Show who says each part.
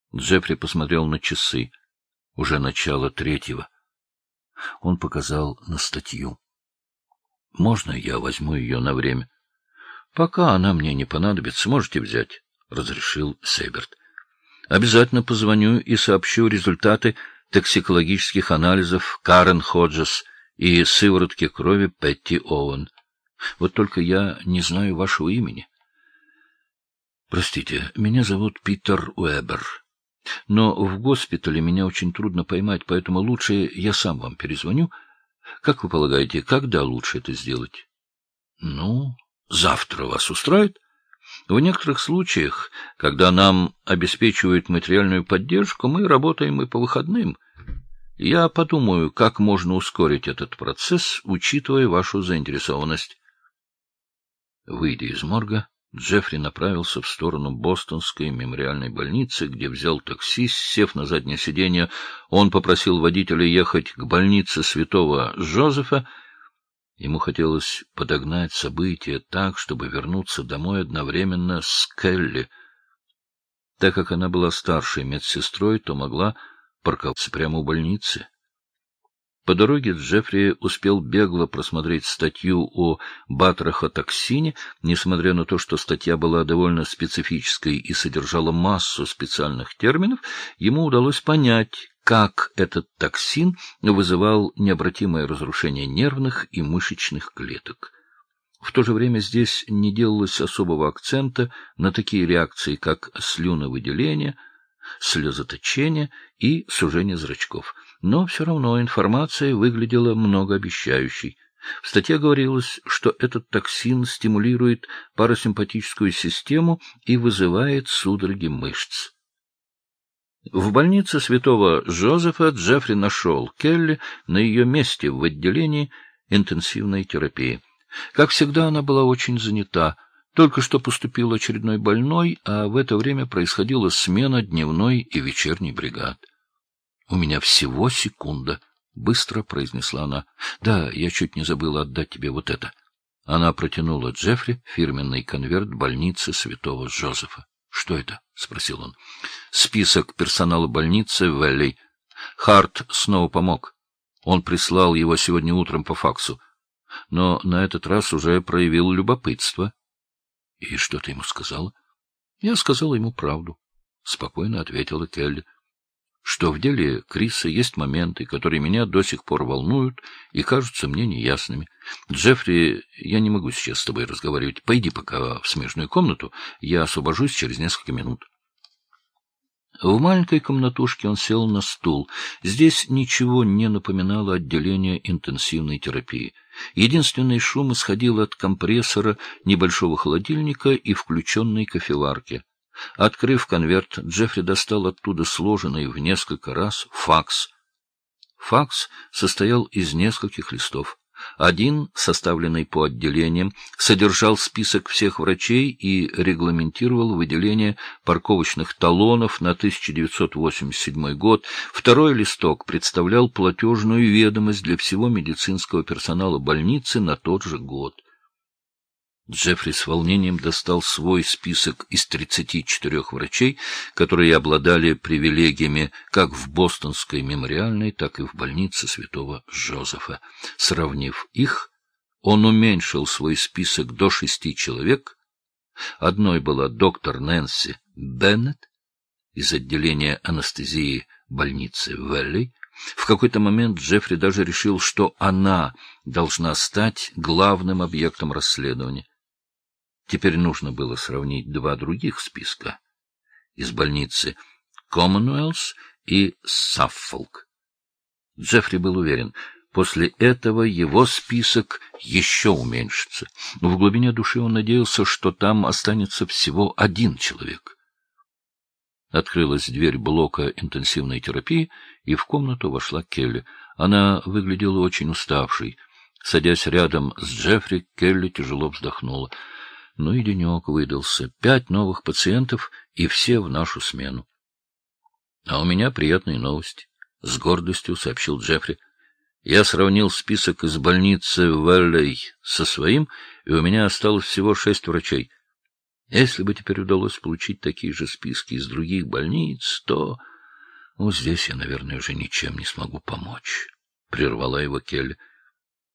Speaker 1: Джеффри посмотрел на часы. Уже начало 3. Он показал на статью. — Можно я возьму ее на время? — Пока она мне не понадобится, можете взять, — разрешил Сейберт. — Обязательно позвоню и сообщу результаты токсикологических анализов Карен Ходжес и сыворотки крови Петти Оуэн. Вот только я не знаю вашего имени. — Простите, меня зовут Питер Уэбер. Но в госпитале меня очень трудно поймать, поэтому лучше я сам вам перезвоню. Как вы полагаете, когда лучше это сделать? — Ну, завтра вас устроит? В некоторых случаях, когда нам обеспечивают материальную поддержку, мы работаем и по выходным. Я подумаю, как можно ускорить этот процесс, учитывая вашу заинтересованность. Выйдя из морга, Джеффри направился в сторону Бостонской мемориальной больницы, где взял такси. Сев на заднее сиденье, он попросил водителя ехать к больнице Святого Жозефа. Ему хотелось подогнать события так, чтобы вернуться домой одновременно с Келли. Так как она была старшей медсестрой, то могла парковаться прямо у больницы. По дороге Джеффри успел бегло просмотреть статью о батрахотоксине. Несмотря на то, что статья была довольно специфической и содержала массу специальных терминов, ему удалось понять, как этот токсин вызывал необратимое разрушение нервных и мышечных клеток. В то же время здесь не делалось особого акцента на такие реакции, как слюновыделение, слезоточение и сужение зрачков. Но все равно информация выглядела многообещающей. В статье говорилось, что этот токсин стимулирует парасимпатическую систему и вызывает судороги мышц. В больнице Святого Жозефа Джеффри нашел Келли на ее месте в отделении интенсивной терапии. Как всегда, она была очень занята. Только что поступил очередной больной, а в это время происходила смена дневной и вечерней бригад. — У меня всего секунда, — быстро произнесла она. — Да, я чуть не забыла отдать тебе вот это. Она протянула Джеффри фирменный конверт больницы Святого Жозефа. — Что это? — спросил он. — Список персонала больницы в Вэлли. Харт снова помог. Он прислал его сегодня утром по факсу, но на этот раз уже проявил любопытство. — И что ты ему сказала? — Я сказала ему правду, — спокойно ответила Келли. Что в деле Криса есть моменты, которые меня до сих пор волнуют и кажутся мне неясными. Джеффри, я не могу сейчас с тобой разговаривать. Пойди пока в смежную комнату, я освобожусь через несколько минут. В маленькой комнатушке он сел на стул. Здесь ничего не напоминало отделение интенсивной терапии. Единственный шум исходил от компрессора, небольшого холодильника и включенной кофеварки. Открыв конверт, Джеффри достал оттуда сложенный в несколько раз факс. Факс состоял из нескольких листов. Один, составленный по отделениям, содержал список всех врачей и регламентировал выделение парковочных талонов на 1987 год. Второй листок представлял платежную ведомость для всего медицинского персонала больницы на тот же год. Джеффри с волнением достал свой список из 34 врачей, которые обладали привилегиями как в Бостонской мемориальной, так и в больнице Святого Жозефа. Сравнив их, он уменьшил свой список до 6 человек. Одной была доктор Нэнси Беннет из отделения анестезии больницы Вэлли. В какой-то момент Джеффри даже решил, что она должна стать главным объектом расследования. Теперь нужно было сравнить два других списка из больницы Commonwealth и Suffolk. Джеффри был уверен, после этого его список еще уменьшится. Но в глубине души он надеялся, что там останется всего один человек. Открылась дверь блока интенсивной терапии, и в комнату вошла Келли. Она выглядела очень уставшей. Садясь рядом с Джеффри, Келли тяжело вздохнула. Ну и денек выдался. 5 новых пациентов, и все в нашу смену. — А у меня приятные новости, — с гордостью сообщил Джеффри. Я сравнил список из больницы Вэллей со своим, и у меня осталось всего 6 врачей. Если бы теперь удалось получить такие же списки из других больниц, то... здесь я, наверное, уже ничем не смогу помочь. Прервала его Келли.